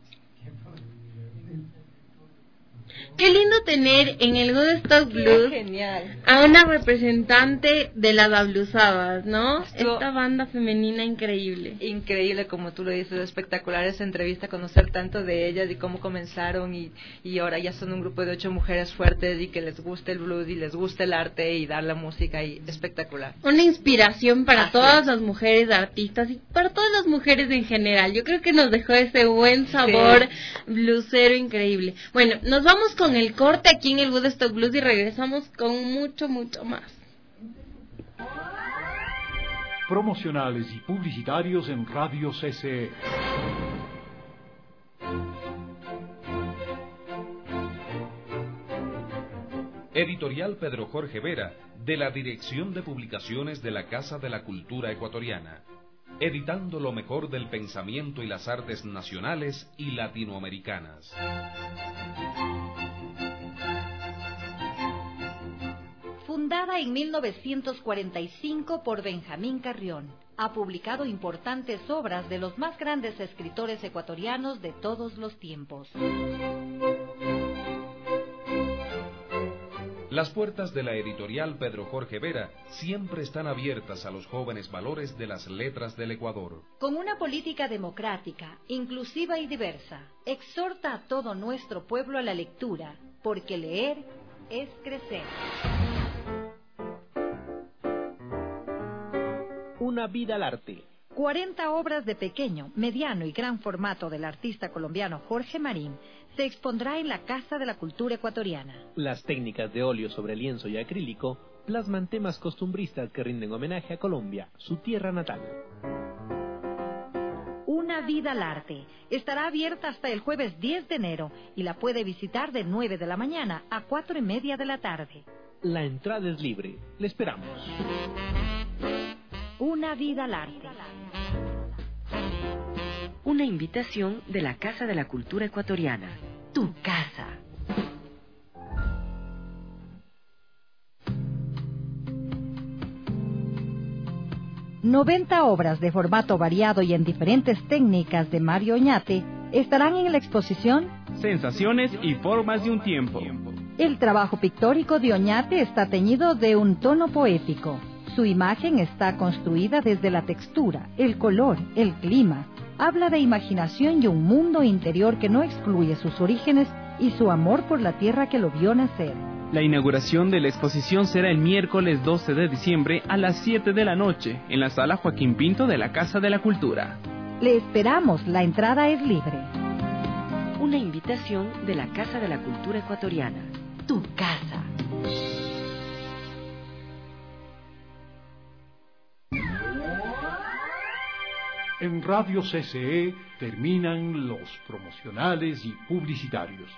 Qué lindo tener en el Woodstock Blues Genial. a una representante de las ablusadas, ¿no? Estuvo Esta banda femenina increíble. Increíble, como tú lo dices, espectacular esa entrevista, conocer tanto de ellas y cómo comenzaron y, y ahora ya son un grupo de ocho mujeres fuertes y que les gusta el blues y les gusta el arte y dar la música y espectacular. Una inspiración para Así todas es. las mujeres artistas y para todas las mujeres en general. Yo creo que nos dejó ese buen sabor Sí. blusero increíble. Bueno, nos vamos con el corte aquí en el Woodstock Blues y regresamos con mucho, mucho más. Promocionales y publicitarios en Radio C C E. Editorial Pedro Jorge Vera, de la Dirección de Publicaciones de la Casa de la Cultura Ecuatoriana, editando lo mejor del pensamiento y las artes nacionales y latinoamericanas. Fundada en mil novecientos cuarenta y cinco por Benjamín Carrión, ha publicado importantes obras de los más grandes escritores ecuatorianos de todos los tiempos. Las puertas de la editorial Pedro Jorge Vera siempre están abiertas a los jóvenes valores de las letras del Ecuador. Con una política democrática, inclusiva y diversa, exhorta a todo nuestro pueblo a la lectura, porque leer es crecer. Una vida al arte. cuarenta obras de pequeño, mediano y gran formato del artista colombiano Jorge Marín se expondrá en la Casa de la Cultura Ecuatoriana. Las técnicas de óleo sobre lienzo y acrílico plasman temas costumbristas que rinden homenaje a Colombia, su tierra natal. Una vida al arte. Estará abierta hasta el jueves diez de enero y la puede visitar de nueve de la mañana a cuatro y media de la tarde. La entrada es libre. Le esperamos. Una vida al arte. Una invitación de la Casa de la Cultura Ecuatoriana. Tu casa. noventa obras de formato variado y en diferentes técnicas de Mario Oñate estarán en la exposición Sensaciones y formas de un tiempo. El trabajo pictórico de Oñate está teñido de un tono poético. Su imagen está construida desde la textura, el color, el clima. Habla de imaginación y un mundo interior que no excluye sus orígenes y su amor por la tierra que lo vio nacer. La inauguración de la exposición será el miércoles doce de diciembre a las siete de la noche en la sala Joaquín Pinto de la Casa de la Cultura. Le esperamos, la entrada es libre. Una invitación de la Casa de la Cultura Ecuatoriana. Tu casa. En Radio C C E terminan los promocionales y publicitarios.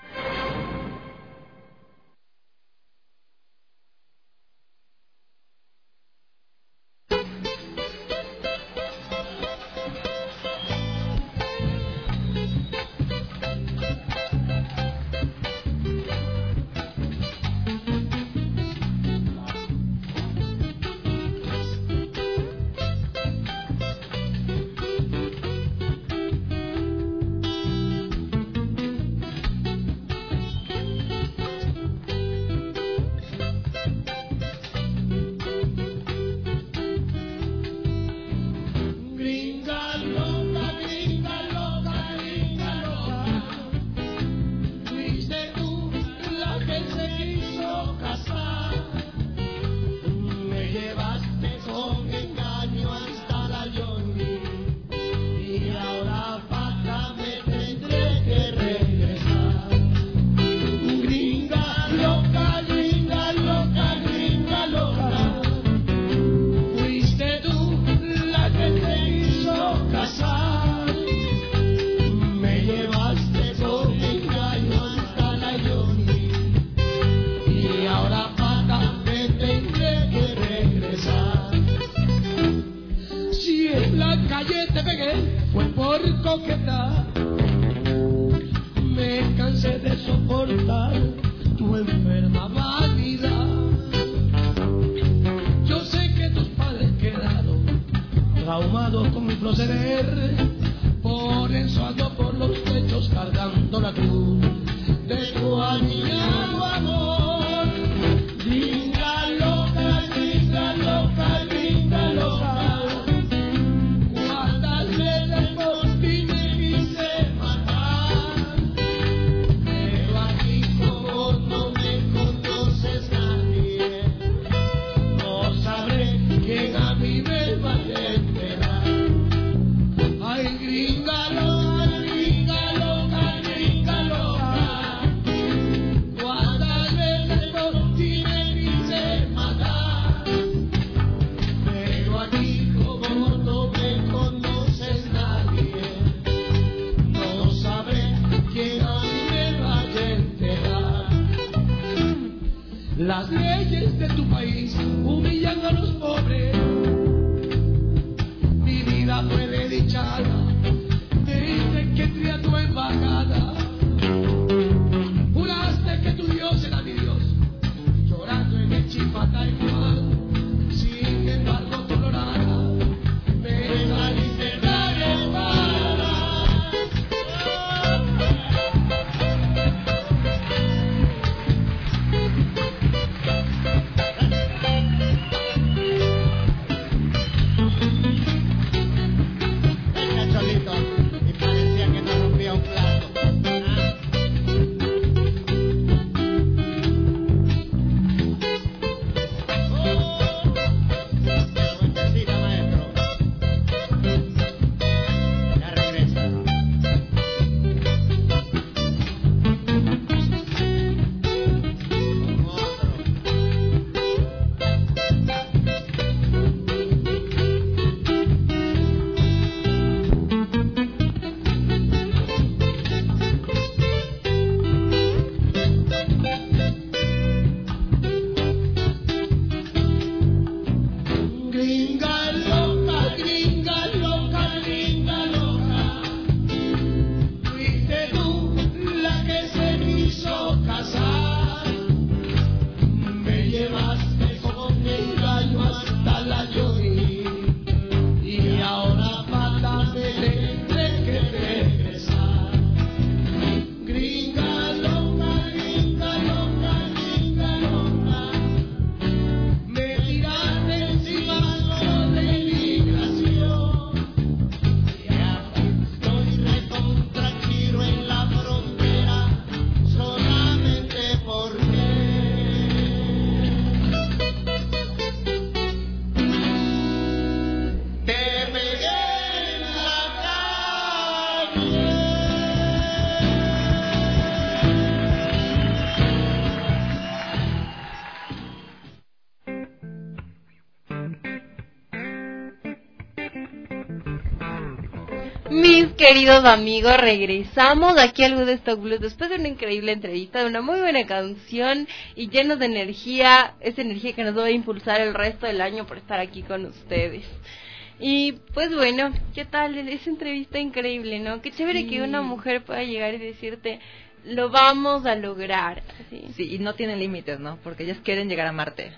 Las leyes de tu país humillan a los pobres. Mi vida fue desdichada desde que entré a tu embajada. Juraste que tu Dios era mi Dios, llorando en el Chipata igual. Sin embargo, colorada, me saliste la espada. Mis queridos amigos, regresamos aquí al Woodstock Blues después de una increíble entrevista, de una muy buena canción y llenos de energía, esa energía que nos va a impulsar el resto del año por estar aquí con ustedes. Y pues bueno, ¿qué tal? Esa entrevista increíble, ¿no? Qué chévere sí. que una mujer pueda llegar y decirte, lo vamos a lograr. Sí, sí y no tienen límites, ¿no? Porque ellas quieren llegar a Marte.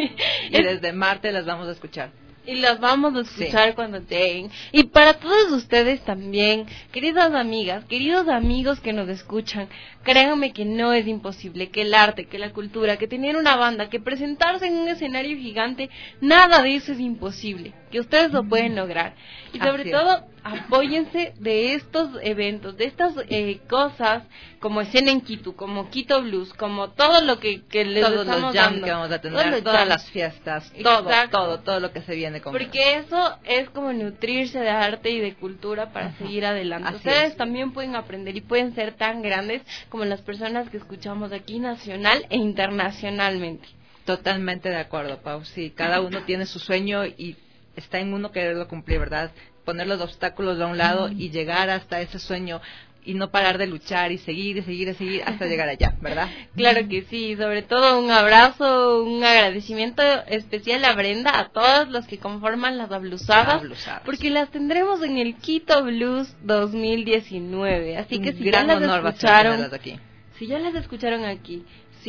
Y desde Marte las vamos a escuchar. Y las vamos a escuchar sí. cuando lleguen. Y para todos ustedes también, queridas amigas, queridos amigos que nos escuchan, créanme que no es imposible, que el arte, que la cultura, que tener una banda, que presentarse en un escenario gigante, nada de eso es imposible, que ustedes lo pueden lograr. Y sobre Así todo, es. apóyense de estos eventos, de estas eh, cosas, como escena en Quito, como Quito Blues, como todo lo que, que les todos estamos los jam dando. que vamos a tener, todas jam. las fiestas, todo, Exacto. todo, todo lo que se viene con Porque eso es como nutrirse de arte y de cultura para uh-huh. seguir adelante. Así ustedes es. también pueden aprender y pueden ser tan grandes como las personas que escuchamos aquí nacional e internacionalmente. Totalmente de acuerdo, Pau. Sí, cada uno tiene su sueño y está en uno quererlo cumplir, ¿verdad? Poner los obstáculos a un lado mm. y llegar hasta ese sueño y no parar de luchar y seguir y seguir y seguir hasta llegar allá, ¿verdad? Claro que sí, sobre todo un abrazo, un agradecimiento especial a Brenda, a todos los que conforman las ablusadas, porque las tendremos en el Quito Blues dos mil diecinueve, así que si ya las escucharon, aquí. si ya las escucharon aquí,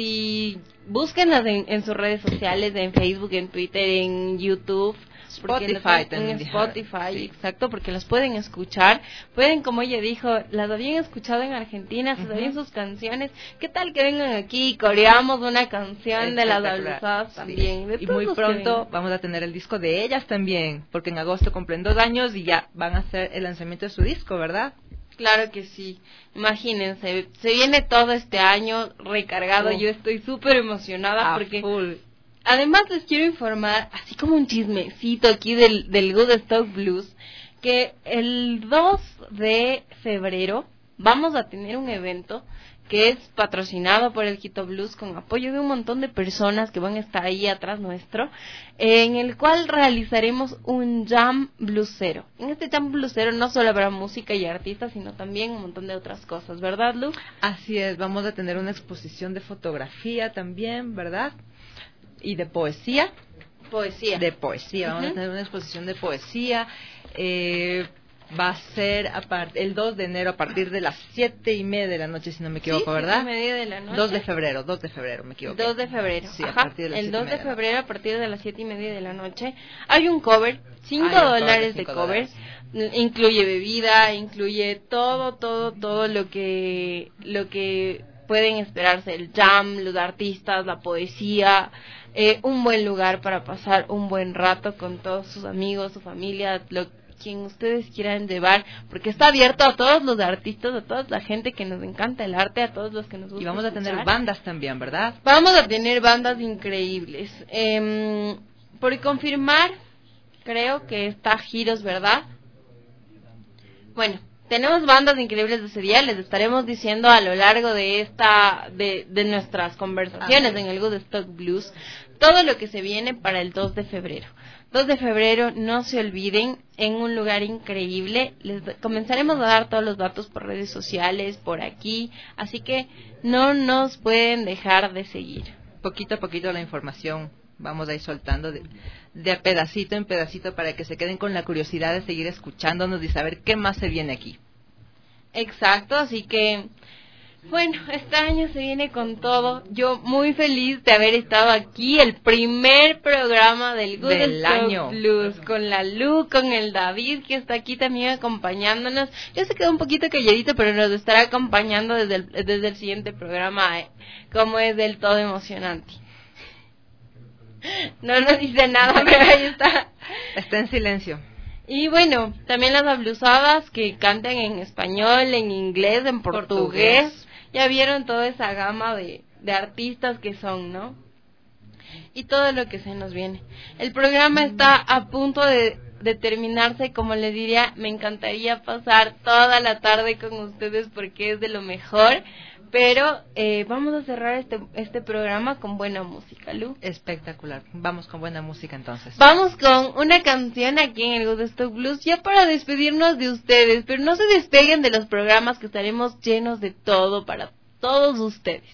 si búsquenlas en, en sus redes sociales, en Facebook, en Twitter, en YouTube, Spotify en Spotify, sí. exacto, porque las pueden escuchar, pueden, como ella dijo, las habían escuchado en Argentina, se uh-huh. sabían sus canciones, ¿qué tal que vengan aquí y coreamos una canción de las ablusadas también? Sí. Y muy pronto vamos a tener el disco de ellas también, porque en agosto cumplen dos años y ya van a hacer el lanzamiento de su disco, ¿verdad? Claro que sí, imagínense, se viene todo este año recargado, oh. yo estoy súper emocionada a porque... Full. Además les quiero informar, así como un chismecito aquí del, del Woodstock Blues, que el dos de febrero vamos a tener un evento que es patrocinado por el Quito Blues con apoyo de un montón de personas que van a estar ahí atrás nuestro, en el cual realizaremos un jam bluesero. En este jam bluesero no solo habrá música y artistas, sino también un montón de otras cosas, ¿verdad, Lu? Así es, vamos a tener una exposición de fotografía también, ¿verdad? Y de poesía. Poesía. De poesía. Vamos uh-huh. a tener una exposición de poesía. Eh, va a ser a part- el dos de enero a partir de las siete y media de la noche, si no me equivoco, sí, ¿verdad? siete y media de la noche. dos de febrero, dos de febrero, me equivoco. dos de febrero. Sí, Ajá. a partir de las el siete y dos de media. febrero a partir de las siete y media de la noche. Hay un cover, cinco dólares de cover. Dólares. Incluye bebida, incluye todo, todo, todo lo que, lo que pueden esperarse, el jam, los artistas, la poesía, eh, un buen lugar para pasar un buen rato con todos sus amigos, su familia, lo quien ustedes quieran llevar, porque está abierto a todos los artistas, a toda la gente que nos encanta el arte, a todos los que nos gusta. Y vamos a escuchar. tener bandas también, ¿verdad? Vamos a tener bandas increíbles. Eh, por confirmar, creo que está Giros, ¿verdad? Bueno, tenemos bandas increíbles de ese día, les estaremos diciendo a lo largo de esta, de, de nuestras conversaciones ah, en el Woodstock Blues, todo lo que se viene para el dos de febrero. dos de febrero, no se olviden, en un lugar increíble, les comenzaremos a dar todos los datos por redes sociales, por aquí, así que no nos pueden dejar de seguir. Poquito a poquito la información vamos a ir soltando de, de pedacito en pedacito para que se queden con la curiosidad de seguir escuchándonos y saber qué más se viene aquí. Exacto, así que bueno, este año se viene con todo. Yo muy feliz de haber estado aquí, el primer programa del Woodstock Blues, con la Lu, con el David que está aquí también acompañándonos. Yo se quedó un poquito calladito, pero nos estará acompañando desde el, desde el siguiente programa, eh, como es del todo emocionante. No nos dice nada, pero ahí está. Está en silencio. Y bueno, también las ablusadas que cantan en español, en inglés, en portugués. portugués. Ya vieron toda esa gama de, de artistas que son, ¿no? Y todo lo que se nos viene. El programa está a punto de, de terminarse, como les diría, me encantaría pasar toda la tarde con ustedes porque es de lo mejor. Pero eh, vamos a cerrar este este programa con buena música, Lu. Espectacular. Vamos con buena música entonces. Vamos con una canción aquí en el Woodstock Blues ya para despedirnos de ustedes, pero no se despeguen de los programas que estaremos llenos de todo para todos ustedes.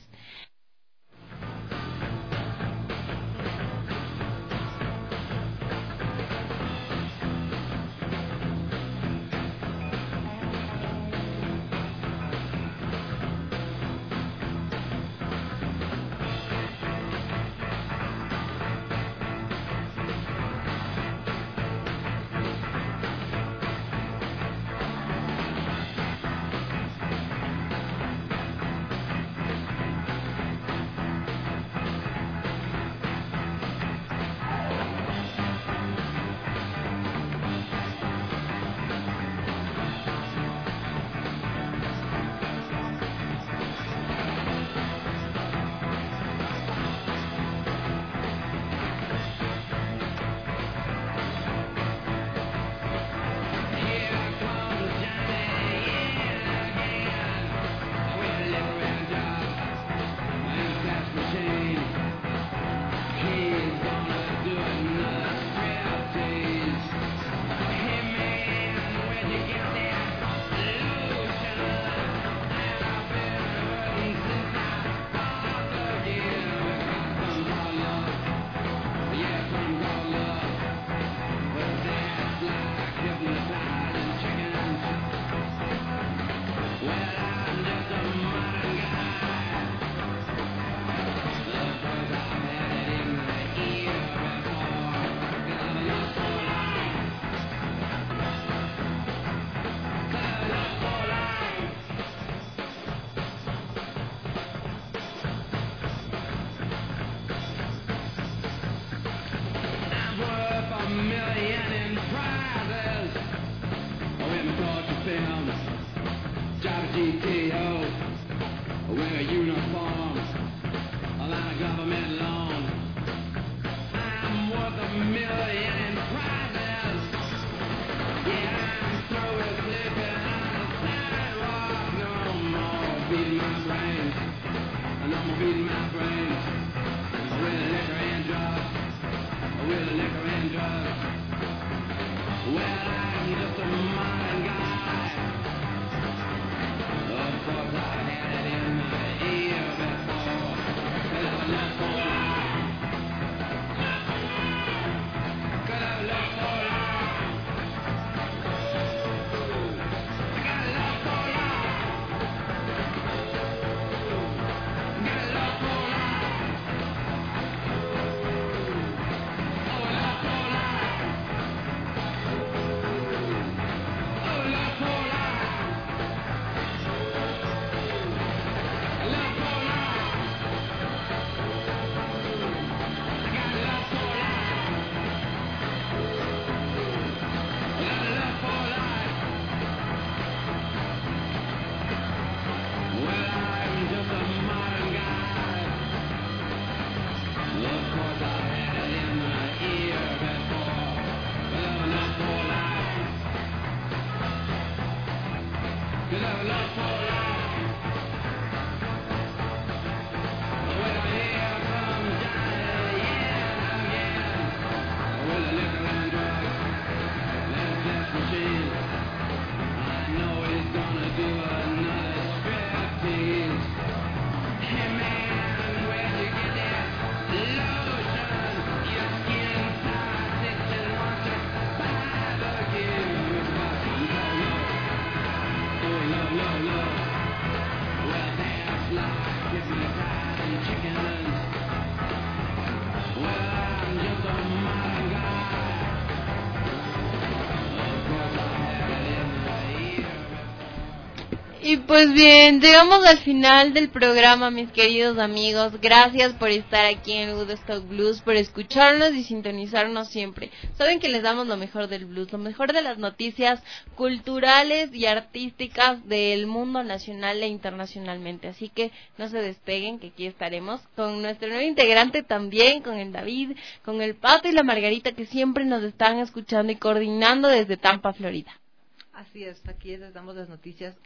Y pues bien, llegamos al final del programa, mis queridos amigos. Gracias por estar aquí en Woodstock Blues, por escucharnos y sintonizarnos siempre. Saben que les damos lo mejor del blues, lo mejor de las noticias culturales y artísticas del mundo nacional e internacionalmente. Así que no se despeguen, que aquí estaremos con nuestro nuevo integrante también, con el David, con el Pato y la Margarita, que siempre nos están escuchando y coordinando desde Tampa, Florida. Así es, aquí les damos las noticias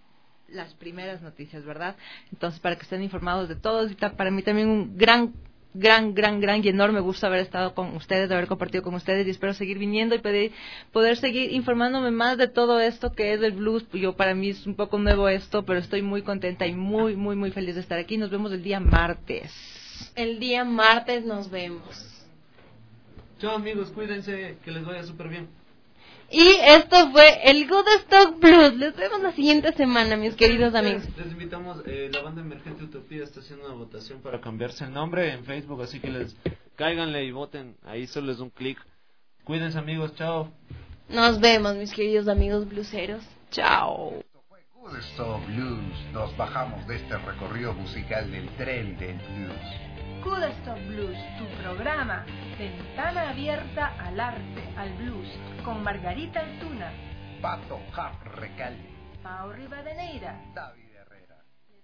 las primeras noticias, ¿verdad? Entonces, para que estén informados de todos, y ta- para mí también un gran, gran, gran, gran y enorme gusto haber estado con ustedes, de haber compartido con ustedes, y espero seguir viniendo y pedir, poder seguir informándome más de todo esto que es el blues. Yo, para mí es un poco nuevo esto, pero estoy muy contenta y muy, muy, muy feliz de estar aquí. Nos vemos el día martes. El día martes nos vemos. Chao amigos, cuídense, que les vaya súper bien. Y esto fue el Good Stock Blues. Les vemos la siguiente semana, mis queridos amigos. Les invitamos, eh, la banda Emergente Utopía está haciendo una votación para cambiarse el nombre en Facebook, así que les cáiganle y voten, ahí solo es un clic. Cuídense amigos, chao. Nos vemos, mis queridos amigos blueseros. Chao. Good Stock Blues. Nos bajamos de este recorrido musical del tren del blues. Good Stock Blues, tu programa, ventana abierta al arte, al blues, con Margarita Altuna, Pato Jap Recalde, Pao Rivadeneira, David Herrera.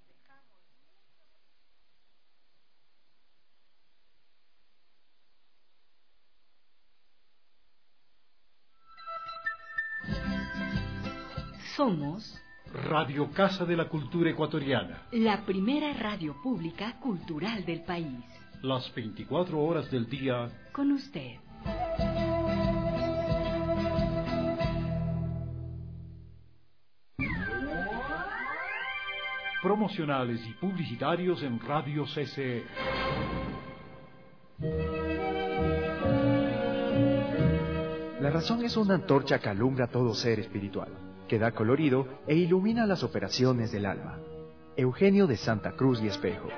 Somos Radio Casa de la Cultura Ecuatoriana. la primera radio pública cultural del país. Las veinticuatro horas del día. Con usted. Promocionales y publicitarios en Radio C C E. La razón es una antorcha que alumbra a todo ser espiritual, que da colorido e ilumina las operaciones del alma. Eugenio de Santa Cruz y Espejo.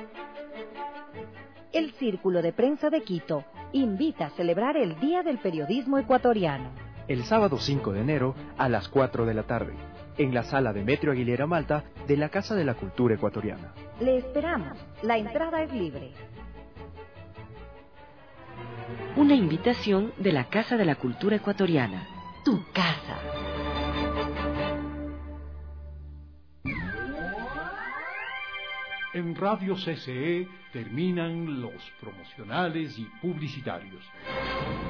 El Círculo de Prensa de Quito invita a celebrar el Día del Periodismo Ecuatoriano. El sábado cinco de enero a las cuatro de la tarde, en la sala de Metro Aguilera Malta de la Casa de la Cultura Ecuatoriana. Le esperamos. La entrada es libre. Una invitación de la Casa de la Cultura Ecuatoriana. Tu casa. En Radio C C E terminan los promocionales y publicitarios.